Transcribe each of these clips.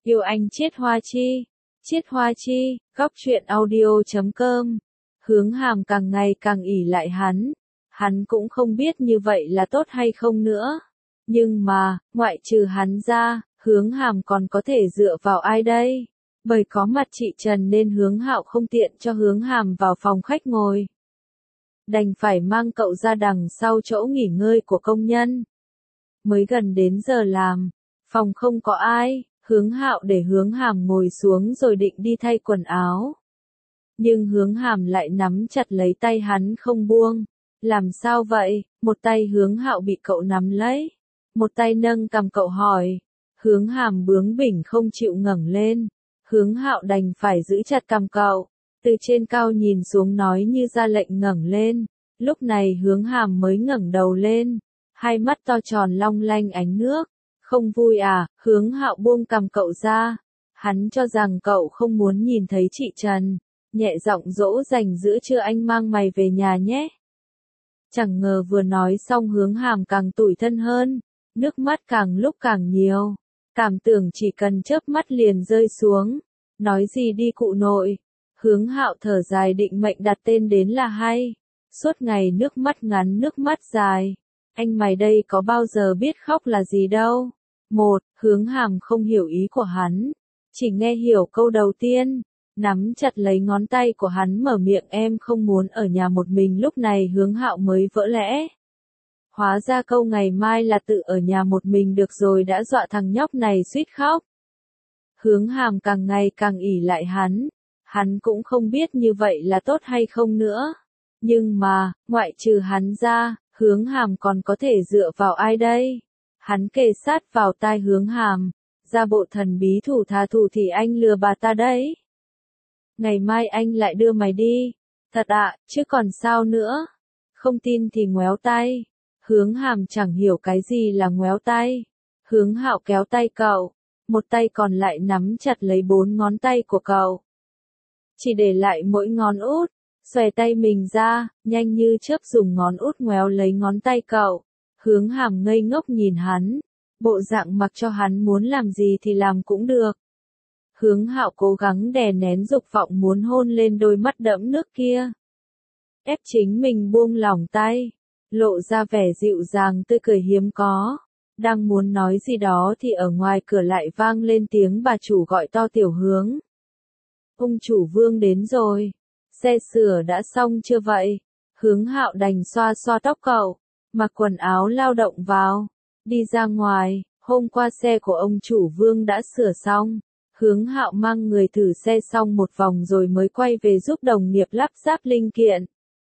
Yêu anh Chiết Hoa Chi. Chiết Hoa Chi, góc truyện audio.com. Hướng Hàm càng ngày càng ỷ lại hắn. Hắn cũng không biết như vậy là tốt hay không nữa. Nhưng mà, ngoại trừ hắn ra, Hướng Hàm còn có thể dựa vào ai đây? Bởi có mặt chị Trần nên Hướng Hạo không tiện cho Hướng Hàm vào phòng khách ngồi. Đành phải mang cậu ra đằng sau chỗ nghỉ ngơi của công nhân. Mới gần đến giờ làm, phòng không có ai, Hướng Hạo để Hướng Hàm ngồi xuống rồi định đi thay quần áo. Nhưng Hướng Hàm lại nắm chặt lấy tay hắn không buông. Làm sao vậy? Một tay Hướng Hạo bị cậu nắm lấy, một tay nâng cằm cậu hỏi. Hướng Hàm bướng bỉnh không chịu ngẩng lên. Hướng Hạo đành phải giữ chặt cằm cậu, từ trên cao nhìn xuống nói như ra lệnh ngẩng lên. Lúc này Hướng Hàm mới ngẩng đầu lên, hai mắt to tròn long lanh ánh nước. Không vui à? Hướng Hạo buông cằm cậu ra. Hắn cho rằng cậu không muốn nhìn thấy chị Trần, nhẹ giọng dỗ dành giữa trưa anh mang mày về nhà nhé. Chẳng ngờ vừa nói xong Hướng Hàm càng tủi thân hơn, nước mắt càng lúc càng nhiều, cảm tưởng chỉ cần chớp mắt liền rơi xuống. Nói gì đi cụ nội. Hướng Hạo thở dài định mệnh đặt tên đến là hay. Suốt ngày nước mắt ngắn nước mắt dài. Anh mày đây có bao giờ biết khóc là gì đâu. Hướng Hàm không hiểu ý của hắn, chỉ nghe hiểu câu đầu tiên. Nắm chặt lấy ngón tay của hắn mở miệng em không muốn ở nhà một mình. Lúc này Hướng Hạo mới vỡ lẽ. Hóa ra câu ngày mai là tự ở nhà một mình được rồi đã dọa thằng nhóc này suýt khóc. Hướng Hàm càng ngày càng ỷ lại hắn cũng không biết như vậy là tốt hay không nữa. Nhưng mà, ngoại trừ hắn ra, Hướng Hàm còn có thể dựa vào ai đây? Hắn kề sát vào tai Hướng Hàm, ra bộ thần bí thủ thà thủ thì anh lừa bà ta đấy. Ngày mai anh lại đưa mày đi. Thật ạ, chứ còn sao nữa? Không tin thì ngoéo tay. Hướng Hàm chẳng hiểu cái gì là ngoéo tay. Hướng Hạo kéo tay cậu, một tay còn lại nắm chặt lấy 4 ngón tay của cậu. Chỉ để lại mỗi ngón út, xòe tay mình ra, nhanh như chớp dùng ngón út ngoéo lấy ngón tay cậu. Hướng Hàm ngây ngốc nhìn hắn, bộ dạng mặc cho hắn muốn làm gì thì làm cũng được. Hướng Hạo cố gắng đè nén dục vọng muốn hôn lên đôi mắt đẫm nước kia. Ép chính mình buông lỏng tay, lộ ra vẻ dịu dàng tươi cười hiếm có. Đang muốn nói gì đó thì ở ngoài cửa lại vang lên tiếng bà chủ gọi to Tiểu Hướng. Ông chủ Vương đến rồi. Xe sửa đã xong chưa vậy? Hướng Hạo đành xoa xoa tóc cậu, mặc quần áo lao động vào, đi ra ngoài. Hôm qua xe của ông chủ Vương đã sửa xong. Hướng Hạo mang người thử xe xong một vòng rồi mới quay về giúp đồng nghiệp lắp ráp linh kiện.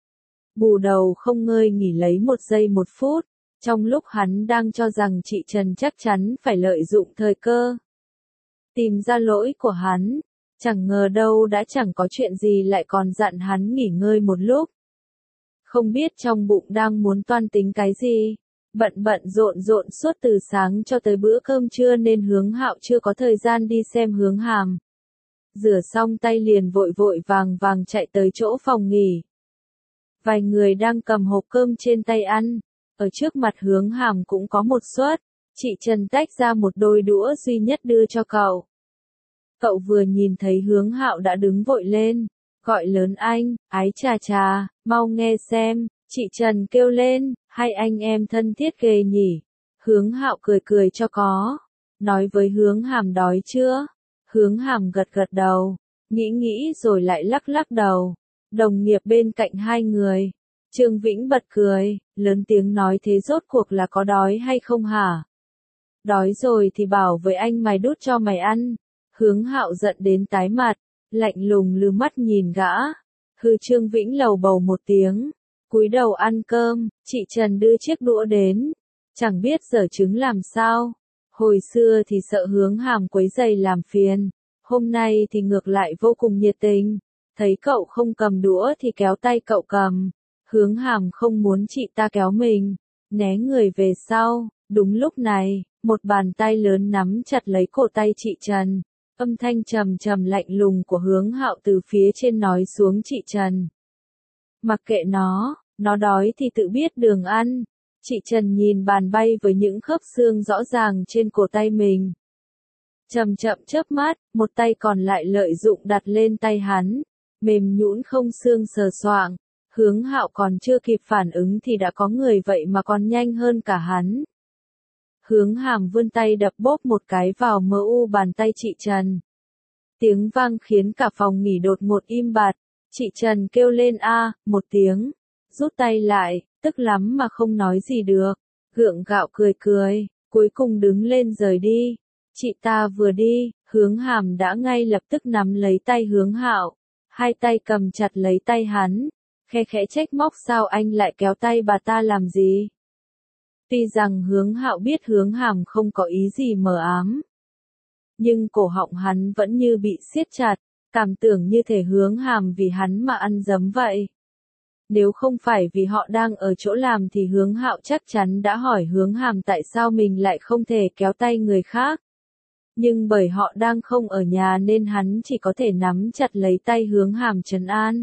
Bù đầu không ngơi nghỉ lấy 1 giây 1 phút, trong lúc hắn đang cho rằng chị Trần chắc chắn phải lợi dụng thời cơ tìm ra lỗi của hắn, chẳng ngờ đâu đã chẳng có chuyện gì lại còn dặn hắn nghỉ ngơi một lúc. Không biết trong bụng đang muốn toan tính cái gì, bận rộn suốt từ sáng cho tới bữa cơm trưa nên Hướng Hạo chưa có thời gian đi xem Hướng Hàm. Rửa xong tay liền vội vàng chạy tới chỗ phòng nghỉ. Vài người đang cầm hộp cơm trên tay ăn, ở trước mặt Hướng Hàm cũng có một suất. Chị Trần tách ra một đôi đũa duy nhất đưa cho cậu. Cậu vừa nhìn thấy Hướng Hạo đã đứng vội lên, gọi lớn anh, ái chà, mau nghe xem. Chị Trần kêu lên, hai anh em thân thiết ghê nhỉ. Hướng Hạo cười cho có, nói với Hướng Hàm đói chưa? Hướng Hàm gật đầu, nghĩ rồi lại lắc đầu. Đồng nghiệp bên cạnh hai người, Trương Vĩnh bật cười, lớn tiếng nói thế rốt cuộc là có đói hay không hả? Đói rồi thì bảo với anh mày đút cho mày ăn. Hướng Hạo giận đến tái mặt, lạnh lùng lừ mắt nhìn gã. Trương Vĩnh lầu bầu một tiếng, cúi đầu ăn cơm. Chị Trần đưa chiếc đũa đến, chẳng biết giở trứng làm sao. Hồi xưa thì sợ Hướng Hàm quấy rầy làm phiền, hôm nay thì ngược lại vô cùng nhiệt tình. Thấy cậu không cầm đũa thì kéo tay cậu cầm. Hướng Hàm không muốn chị ta kéo mình, né người về sau. Đúng lúc này, một bàn tay lớn nắm chặt lấy cổ tay chị Trần. Âm thanh trầm lạnh lùng của Hướng Hạo từ phía trên nói xuống. Chị Trần, mặc kệ nó đói thì tự biết đường ăn. Chị Trần nhìn bàn bay với những khớp xương rõ ràng trên cổ tay mình. chậm chậm chớp mắt, một tay còn lại lợi dụng đặt lên tay hắn, mềm nhũn không xương sờ soạng. Hướng Hạo còn chưa kịp phản ứng thì đã có người vậy mà còn nhanh hơn cả hắn. Hướng Hàm vươn tay đập bốp một cái vào mu bàn tay chị Trần. Tiếng vang khiến cả phòng nghỉ đột ngột im bặt, chị Trần kêu lên a một tiếng, rút tay lại, tức lắm mà không nói gì được, gượng gạo cười cười, cuối cùng đứng lên rời đi. Chị ta vừa đi, Hướng Hàm đã ngay lập tức nắm lấy tay Hướng Hạo, hai tay cầm chặt lấy tay hắn, khe khẽ trách móc sao anh lại kéo tay bà ta làm gì. Tuy rằng Hướng Hạo biết Hướng Hàm không có ý gì mờ ám, nhưng cổ họng hắn vẫn như bị siết chặt, cảm tưởng như thể Hướng Hàm vì hắn mà ăn dấm vậy. Nếu không phải vì họ đang ở chỗ làm thì Hướng Hạo chắc chắn đã hỏi Hướng Hàm tại sao mình lại không thể kéo tay người khác. Nhưng bởi họ đang không ở nhà nên hắn chỉ có thể nắm chặt lấy tay Hướng Hàm trấn an.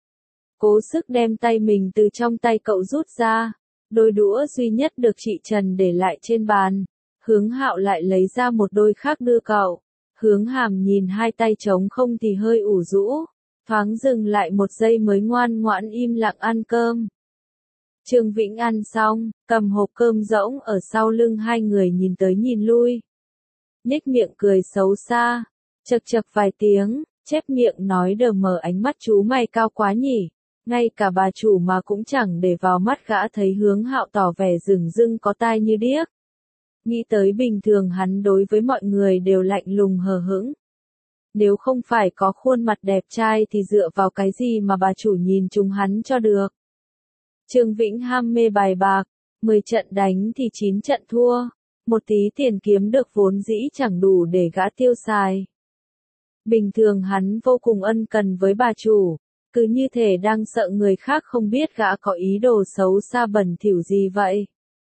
Cố sức đem tay mình từ trong tay cậu rút ra, đôi đũa duy nhất được chị Trần để lại trên bàn. Hướng Hạo lại lấy ra một đôi khác đưa cậu. Hướng Hàm nhìn hai tay trống không thì hơi ủ rũ, thoáng dừng lại một giây mới ngoan ngoãn im lặng ăn cơm. Trương Vĩnh ăn xong, cầm hộp cơm rỗng ở sau lưng hai người nhìn tới nhìn lui. Nhếch miệng cười xấu xa, chật chật vài tiếng, chép miệng nói đờ mờ ánh mắt chú mày cao quá nhỉ. Ngay cả bà chủ mà cũng chẳng để vào mắt gã thấy Hướng Hạo tỏ vẻ rừng rưng có tai như điếc. Nghĩ tới bình thường hắn đối với mọi người đều lạnh lùng hờ hững. Nếu không phải có khuôn mặt đẹp trai thì dựa vào cái gì mà bà chủ nhìn chúng hắn cho được. Trương Vĩnh ham mê bài bạc, 10 trận đánh thì 9 trận thua, một tí tiền kiếm được vốn dĩ chẳng đủ để gã tiêu xài. Bình thường hắn vô cùng ân cần với bà chủ, cứ như thể đang sợ người khác không biết gã có ý đồ xấu xa bẩn thỉu gì vậy.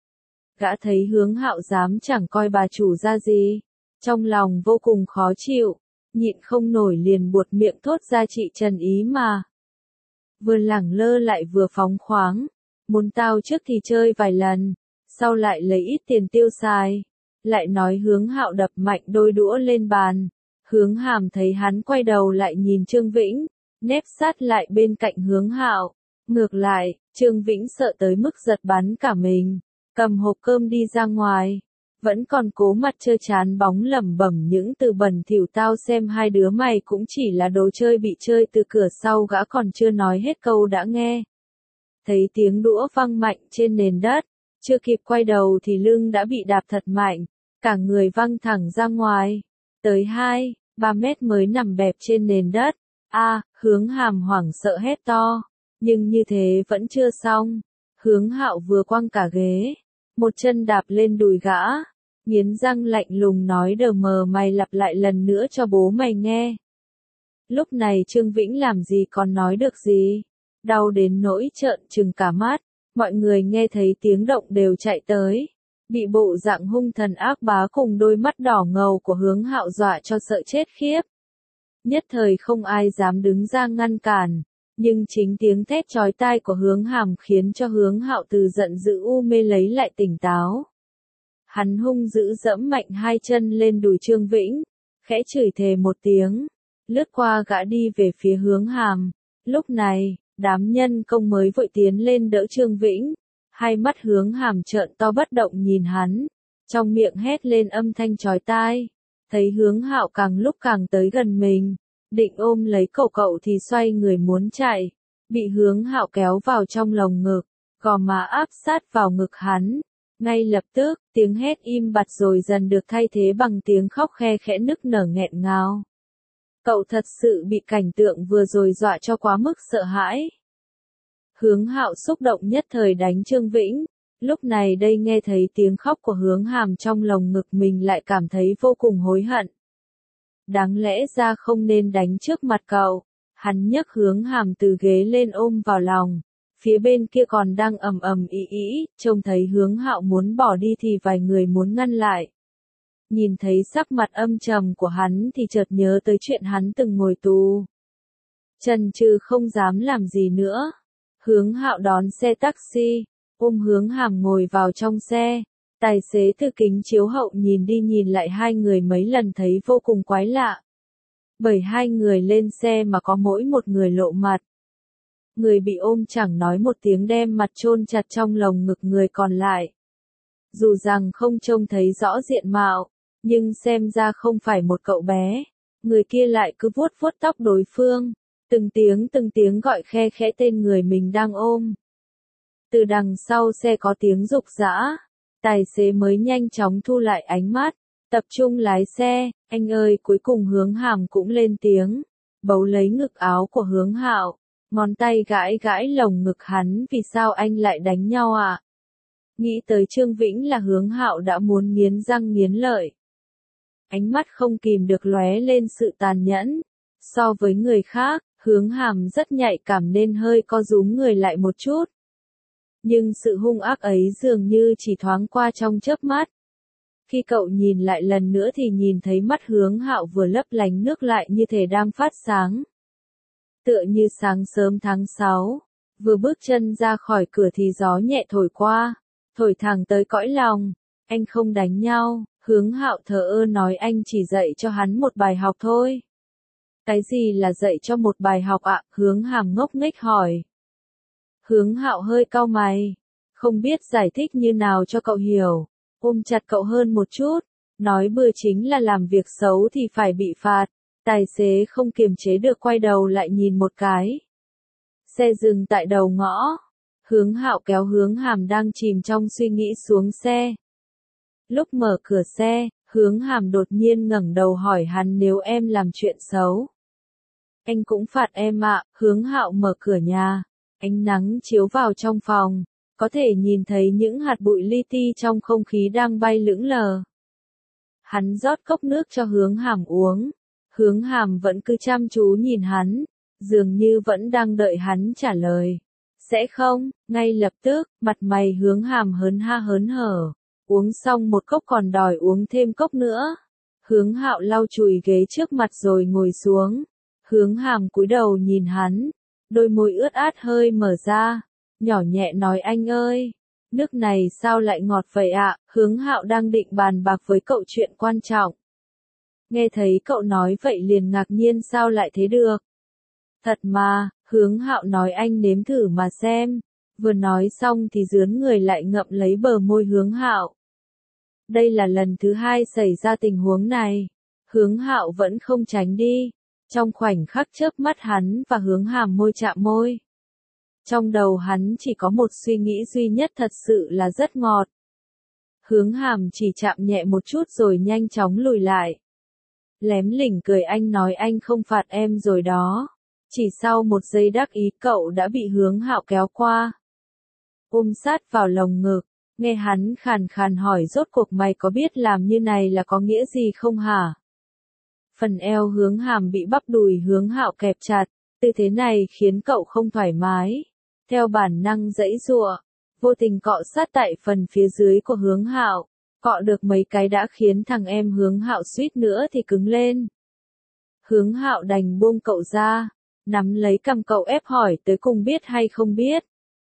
Gã thấy Hướng Hạo dám chẳng coi bà chủ ra gì, trong lòng vô cùng khó chịu, nhịn không nổi liền buột miệng thốt ra chị Trần ý mà. Vừa lẳng lơ lại vừa phóng khoáng, muốn tao trước thì chơi vài lần, sau lại lấy ít tiền tiêu xài, lại nói Hướng Hạo đập mạnh đôi đũa lên bàn. Hướng Hàm thấy hắn quay đầu lại nhìn Trương Vĩnh, nép sát lại bên cạnh Hướng Hạo. Ngược lại, Trương Vĩnh sợ tới mức giật bắn cả mình, cầm hộp cơm đi ra ngoài, vẫn còn cố mặt trơ trán bóng lẩm bẩm những từ bẩn thỉu tao xem hai đứa mày cũng chỉ là đồ chơi bị chơi từ cửa sau gã còn chưa nói hết câu đã nghe. Thấy tiếng đũa văng mạnh trên nền đất, chưa kịp quay đầu thì lưng đã bị đạp thật mạnh, cả người văng thẳng ra ngoài, tới 2-3 mét mới nằm bẹp trên nền đất. Hướng Hàm hoảng sợ hét to, nhưng như thế vẫn chưa xong. Hướng Hạo vừa quăng cả ghế, một chân đạp lên đùi gã, nghiến răng lạnh lùng nói đờ mờ mày lặp lại lần nữa cho bố mày nghe. Lúc này Trương Vĩnh làm gì còn nói được gì, đau đến nỗi trợn trừng cả mắt, mọi người nghe thấy tiếng động đều chạy tới, bị bộ dạng hung thần ác bá cùng đôi mắt đỏ ngầu của Hướng Hạo dọa cho sợ chết khiếp. Nhất thời không ai dám đứng ra ngăn cản, nhưng chính tiếng thét chói tai của Hướng Hàm khiến cho Hướng Hạo từ giận dữ u mê lấy lại tỉnh táo. Hắn hung dữ dẫm mạnh hai chân lên đùi Trương Vĩnh, khẽ chửi thề một tiếng, lướt qua gã đi về phía Hướng Hàm. Lúc này, đám nhân công mới vội tiến lên đỡ Trương Vĩnh, hai mắt Hướng Hàm trợn to bất động nhìn hắn, trong miệng hét lên âm thanh chói tai. Thấy Hướng Hạo càng lúc càng tới gần mình, định ôm lấy cậu thì xoay người muốn chạy, bị Hướng Hạo kéo vào trong lồng ngực, gò má áp sát vào ngực hắn. Ngay lập tức, tiếng hét im bặt rồi dần được thay thế bằng tiếng khóc khe khẽ nức nở nghẹn ngào. Cậu thật sự bị cảnh tượng vừa rồi dọa cho quá mức sợ hãi. Hướng Hạo xúc động nhất thời đánh Trương Vĩnh. Lúc này đây nghe thấy tiếng khóc của Hướng Hàm trong lồng ngực mình lại cảm thấy vô cùng hối hận. Đáng lẽ ra không nên đánh trước mặt cậu. Hắn nhấc Hướng Hàm từ ghế lên ôm vào lòng. Phía bên kia còn đang ầm ầm ĩ ĩ, trông thấy Hướng Hạo muốn bỏ đi thì vài người muốn ngăn lại. Nhìn thấy sắc mặt âm trầm của hắn thì chợt nhớ tới chuyện hắn từng ngồi tù. Chần chừ không dám làm gì nữa. Hướng Hạo đón xe taxi, ôm Hướng Hàm ngồi vào trong xe, Tài xế từ kính chiếu hậu nhìn đi nhìn lại hai người mấy lần thấy vô cùng quái lạ. Bởi hai người lên xe mà có mỗi một người lộ mặt. Người bị ôm chẳng nói một tiếng đem mặt chôn chặt trong lồng ngực người còn lại. Dù rằng không trông thấy rõ diện mạo, nhưng xem ra không phải một cậu bé. Người kia lại cứ vuốt vuốt tóc đối phương, từng tiếng gọi khe khẽ tên người mình đang ôm. Từ đằng sau xe có tiếng rục rã, tài xế mới nhanh chóng thu lại ánh mắt, tập trung lái xe. Anh ơi, cuối cùng Hướng Hàm cũng lên tiếng, bấu lấy ngực áo của Hướng Hạo, ngón tay gãi gãi lồng ngực hắn. Vì sao anh lại đánh nhau ạ? Nghĩ tới Trương Vĩnh là Hướng Hạo đã muốn nghiến răng nghiến lợi. Ánh mắt không kìm được lóe lên sự tàn nhẫn. So với người khác, Hướng Hàm rất nhạy cảm nên hơi co rúm người lại một chút. Nhưng sự hung ác ấy dường như chỉ thoáng qua trong chớp mắt. Khi cậu nhìn lại lần nữa thì nhìn thấy mắt Hướng Hạo vừa lấp lánh nước lại như thể đang phát sáng. Tựa như sáng sớm tháng 6, vừa bước chân ra khỏi cửa thì gió nhẹ thổi qua, thổi thẳng tới cõi lòng. Anh không đánh nhau, Hướng Hạo thờ ơ nói, anh chỉ dạy cho hắn một bài học thôi. Cái gì là dạy cho một bài học ạ? Hướng Hàm ngốc nghếch hỏi. Hướng Hạo hơi cau mày, không biết giải thích như nào cho cậu hiểu. Ôm chặt cậu hơn một chút, nói bừa chính là làm việc xấu thì phải bị phạt. Tài xế không kiềm chế được quay đầu lại nhìn một cái. Xe dừng tại đầu ngõ. Hướng Hạo kéo Hướng Hàm đang chìm trong suy nghĩ xuống xe. Lúc mở cửa xe, Hướng Hàm đột nhiên ngẩng đầu hỏi hắn, nếu em làm chuyện xấu, anh cũng phạt em ạ. Hướng Hạo mở cửa nhà. Ánh nắng chiếu vào trong phòng, có thể nhìn thấy những hạt bụi li ti trong không khí đang bay lững lờ. Hắn rót cốc nước cho Hướng Hàm uống. Hướng Hàm vẫn cứ chăm chú nhìn hắn, dường như vẫn đang đợi hắn trả lời. Sẽ không? Ngay lập tức, mặt mày Hướng Hàm hớn ha hớn hở. Uống xong một cốc còn đòi uống thêm cốc nữa. Hướng Hạo lau chùi ghế trước mặt rồi ngồi xuống. Hướng Hàm cúi đầu nhìn hắn, đôi môi ướt át hơi mở ra, nhỏ nhẹ nói, anh ơi, nước này sao lại ngọt vậy ạ? Hướng Hạo đang định bàn bạc với cậu chuyện quan trọng. Nghe thấy cậu nói vậy liền ngạc nhiên, sao lại thế được? Thật mà, Hướng Hạo nói, anh nếm thử mà xem. Vừa nói xong thì dướn người lại ngậm lấy bờ môi Hướng Hạo. Đây là lần thứ hai xảy ra tình huống này. Hướng Hạo vẫn không tránh đi. Trong khoảnh khắc chớp mắt hắn và Hướng Hàm môi chạm môi. Trong đầu hắn chỉ có một suy nghĩ duy nhất, thật sự là rất ngọt. Hướng Hàm chỉ chạm nhẹ một chút rồi nhanh chóng lùi lại. Lém lỉnh cười, anh nói anh không phạt em rồi đó. Chỉ sau một giây đắc ý cậu đã bị Hướng Hạo kéo qua. Ôm sát vào lồng ngực, nghe hắn khàn khàn hỏi, rốt cuộc mày có biết làm như này là có nghĩa gì không hả? Phần eo Hướng Hàm bị bắp đùi Hướng Hạo kẹp chặt, tư thế này khiến cậu không thoải mái. Theo bản năng giãy giụa, vô tình cọ sát tại phần phía dưới của Hướng Hạo, cọ được mấy cái đã khiến thằng em Hướng Hạo suýt nữa thì cứng lên. Hướng Hạo đành buông cậu ra, nắm lấy cằm cậu ép hỏi, tới cùng biết hay không biết?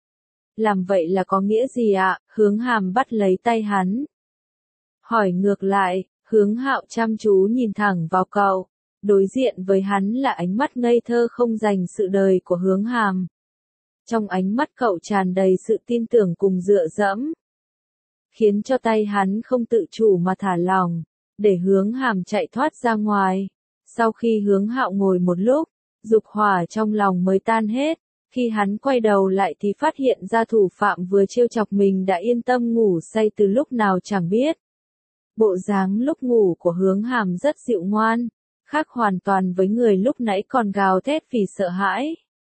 Làm vậy là có nghĩa gì ạ? Hướng Hàm bắt lấy tay hắn, hỏi ngược lại. Hướng Hạo chăm chú nhìn thẳng vào cậu, đối diện với hắn là ánh mắt ngây thơ không dành sự đời của Hướng Hàm. Trong ánh mắt cậu tràn đầy sự tin tưởng cùng dựa dẫm, khiến cho tay hắn không tự chủ mà thả lỏng, để Hướng Hàm chạy thoát ra ngoài. Sau khi Hướng Hạo ngồi một lúc, dục hỏa trong lòng mới tan hết. Khi hắn quay đầu lại thì phát hiện ra thủ phạm vừa trêu chọc mình đã yên tâm ngủ say từ lúc nào chẳng biết. Bộ dáng lúc ngủ của Hướng Hàm rất dịu ngoan, khác hoàn toàn với người lúc nãy còn gào thét vì sợ hãi.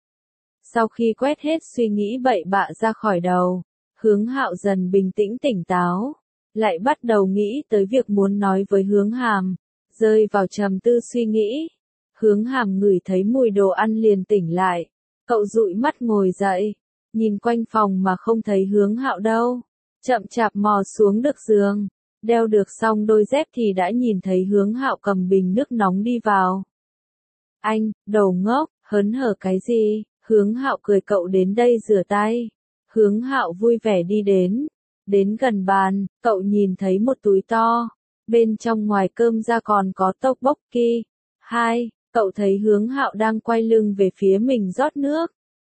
Sau khi quét hết suy nghĩ bậy bạ ra khỏi đầu, Hướng Hạo dần bình tĩnh tỉnh táo, lại bắt đầu nghĩ tới việc muốn nói với Hướng Hàm, rơi vào trầm tư suy nghĩ. Hướng Hàm ngửi thấy mùi đồ ăn liền tỉnh lại, cậu dụi mắt ngồi dậy, nhìn quanh phòng mà không thấy Hướng Hạo đâu, chậm chạp mò xuống được giường. Đeo được xong đôi dép thì đã nhìn thấy Hướng Hạo cầm bình nước nóng đi vào. Anh, đồ ngốc, hớn hở cái gì? Hướng Hạo cười, cậu đến đây rửa tay. Hướng Hạo vui vẻ đi đến, Đến gần bàn, cậu nhìn thấy một túi to. Bên trong ngoài cơm ra còn có tteokbokki. 2. Cậu thấy Hướng Hạo đang quay lưng về phía mình rót nước.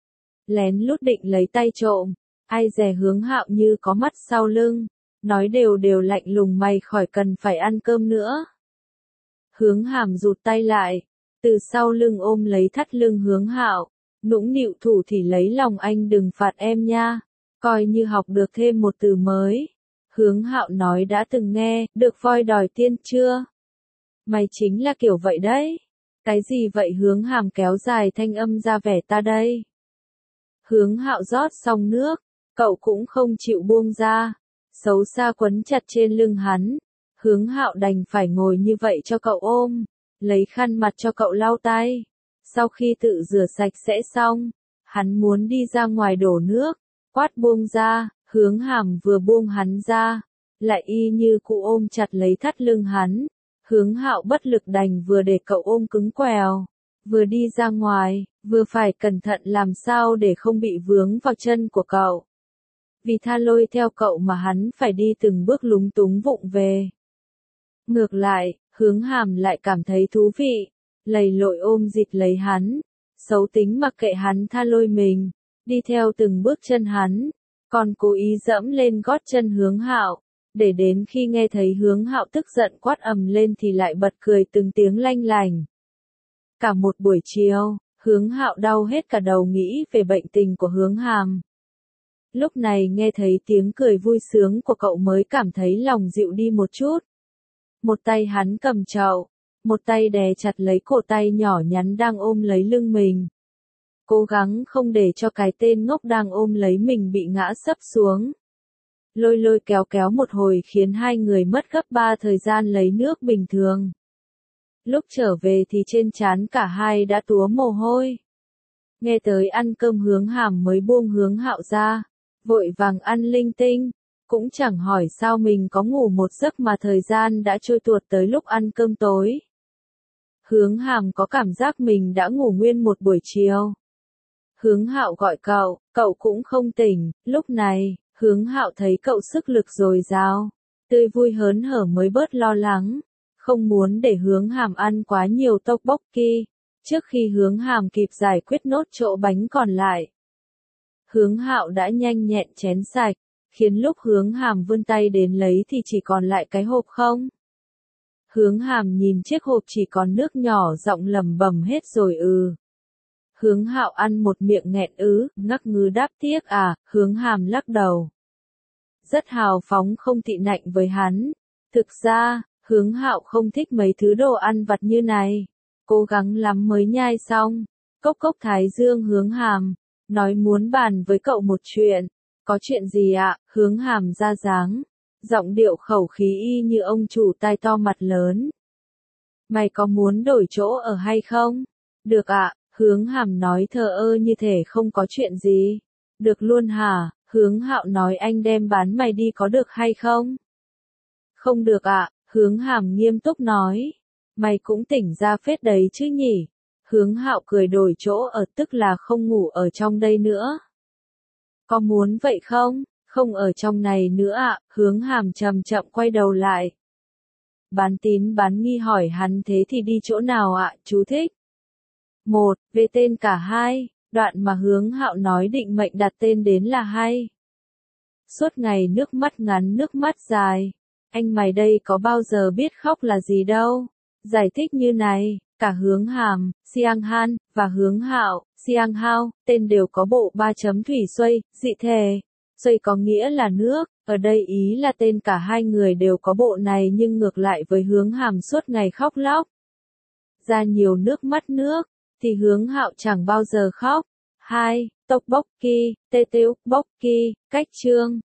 Lén lút định lấy tay trộm. Ai dè Hướng Hạo như có mắt sau lưng. Nói đều đều lạnh lùng mày khỏi cần phải ăn cơm nữa. Hướng Hàm rụt tay lại. Từ sau lưng ôm lấy thắt lưng Hướng Hạo. Nũng nịu thủ thì lấy lòng anh đừng phạt em nha. Coi như học được thêm một từ mới. Hướng Hạo nói đã từng nghe, được voi đòi tiên chưa? Mày chính là kiểu vậy đấy. Cái gì vậy? Hướng Hàm kéo dài thanh âm ra vẻ ta đây. Hướng Hạo rót xong nước, cậu cũng không chịu buông ra. Xấu xa quấn chặt trên lưng hắn. Hướng Hạo đành phải ngồi như vậy cho cậu ôm. Lấy khăn mặt cho cậu lau tay. Sau khi tự rửa sạch sẽ xong, hắn muốn đi ra ngoài đổ nước. Quát buông ra, Hướng Hàm vừa buông hắn ra, lại y như cụ ôm chặt lấy thắt lưng hắn. Hướng Hạo bất lực đành vừa để cậu ôm cứng quèo, vừa đi ra ngoài, vừa phải cẩn thận làm sao để không bị vướng vào chân của cậu. Vì Tha lôi theo cậu mà hắn phải đi từng bước lúng túng vụng về. Ngược lại, Hướng Hàm lại cảm thấy thú vị, lầy lội ôm dịt lấy hắn, xấu tính mặc kệ hắn Tha lôi mình, đi theo từng bước chân hắn, còn cố ý dẫm lên gót chân Hướng Hạo, để đến khi nghe thấy Hướng Hạo tức giận quát ầm lên thì lại bật cười từng tiếng lanh lành. Cả một buổi chiều, Hướng Hạo đau hết cả đầu nghĩ về bệnh tình của Hướng Hàm. Lúc này nghe thấy tiếng cười vui sướng của cậu mới cảm thấy lòng dịu đi một chút. Một tay hắn cầm chậu, một tay đè chặt lấy cổ tay nhỏ nhắn đang ôm lấy lưng mình. Cố gắng không để cho cái tên ngốc đang ôm lấy mình bị ngã sấp xuống. Lôi lôi kéo kéo một hồi khiến hai người mất gấp 3 thời gian lấy nước bình thường. Lúc trở về thì trên trán cả hai đã túa mồ hôi. Nghe tới ăn cơm Hướng Hàm mới buông Hướng Hạo ra, vội vàng ăn linh tinh, cũng chẳng hỏi sao mình có ngủ một giấc mà thời gian đã trôi tuột tới lúc ăn cơm tối. Hướng Hàm có cảm giác mình đã ngủ nguyên một buổi chiều. Hướng Hạo gọi cậu cũng không tỉnh, lúc này, Hướng Hạo thấy cậu sức lực dồi dào, tươi vui hớn hở mới bớt lo lắng, không muốn để Hướng Hàm ăn quá nhiều tteokbokki, trước khi Hướng Hàm kịp giải quyết nốt chỗ bánh còn lại. Hướng Hạo đã nhanh nhẹn chén sạch, khiến lúc Hướng Hàm vươn tay đến lấy thì chỉ còn lại cái hộp không. Hướng Hàm nhìn chiếc hộp chỉ còn nước nhỏ giọng lẩm bẩm hết rồi Hướng Hạo ăn một miệng nghẹn ngắc ngứ đáp tiếc Hướng Hàm lắc đầu. Rất hào phóng không tị nạnh với hắn. Thực ra, Hướng Hạo không thích mấy thứ đồ ăn vặt như này. Cố gắng lắm mới nhai xong. Cốc cốc thái dương Hướng Hàm, nói muốn bàn với cậu một chuyện. Có chuyện gì ạ? Hướng Hàm ra dáng. Giọng điệu khẩu khí y như ông chủ tai to mặt lớn. Mày có muốn đổi chỗ ở hay không? Được ạ. Hướng Hàm nói thờ ơ như thể không có chuyện gì. Được luôn hả? Hướng Hạo nói anh đem bán mày đi có được hay không? Không được ạ, Hướng Hàm nghiêm túc nói. Mày cũng tỉnh ra phết đấy chứ nhỉ? Hướng Hạo cười đổi chỗ ở tức là không ngủ ở trong đây nữa. Có muốn vậy không? Không ở trong này nữa ạ, Hướng Hàm chậm chậm quay đầu lại. Bán tín bán nghi hỏi hắn thế thì đi chỗ nào ạ, chú thích? 1. Về tên cả hai, đoạn mà Hướng Hạo nói định mệnh đặt tên đến là hay. Suốt ngày nước mắt ngắn nước mắt dài, anh mày đây có bao giờ biết khóc là gì đâu. Giải thích như này, cả Hướng Hàm, Xiang Han, và Hướng Hạo, Xiang Hao, tên đều có bộ 3 chấm thủy xuôi, dị thể. Xuôi có nghĩa là nước, ở đây ý là tên cả hai người đều có bộ này nhưng ngược lại với Hướng Hàm suốt ngày khóc lóc. Ra nhiều nước mắt nước, thì Hướng Hạo chẳng bao giờ khóc. 2. Tteokbokki, tteokbokki, cách chương.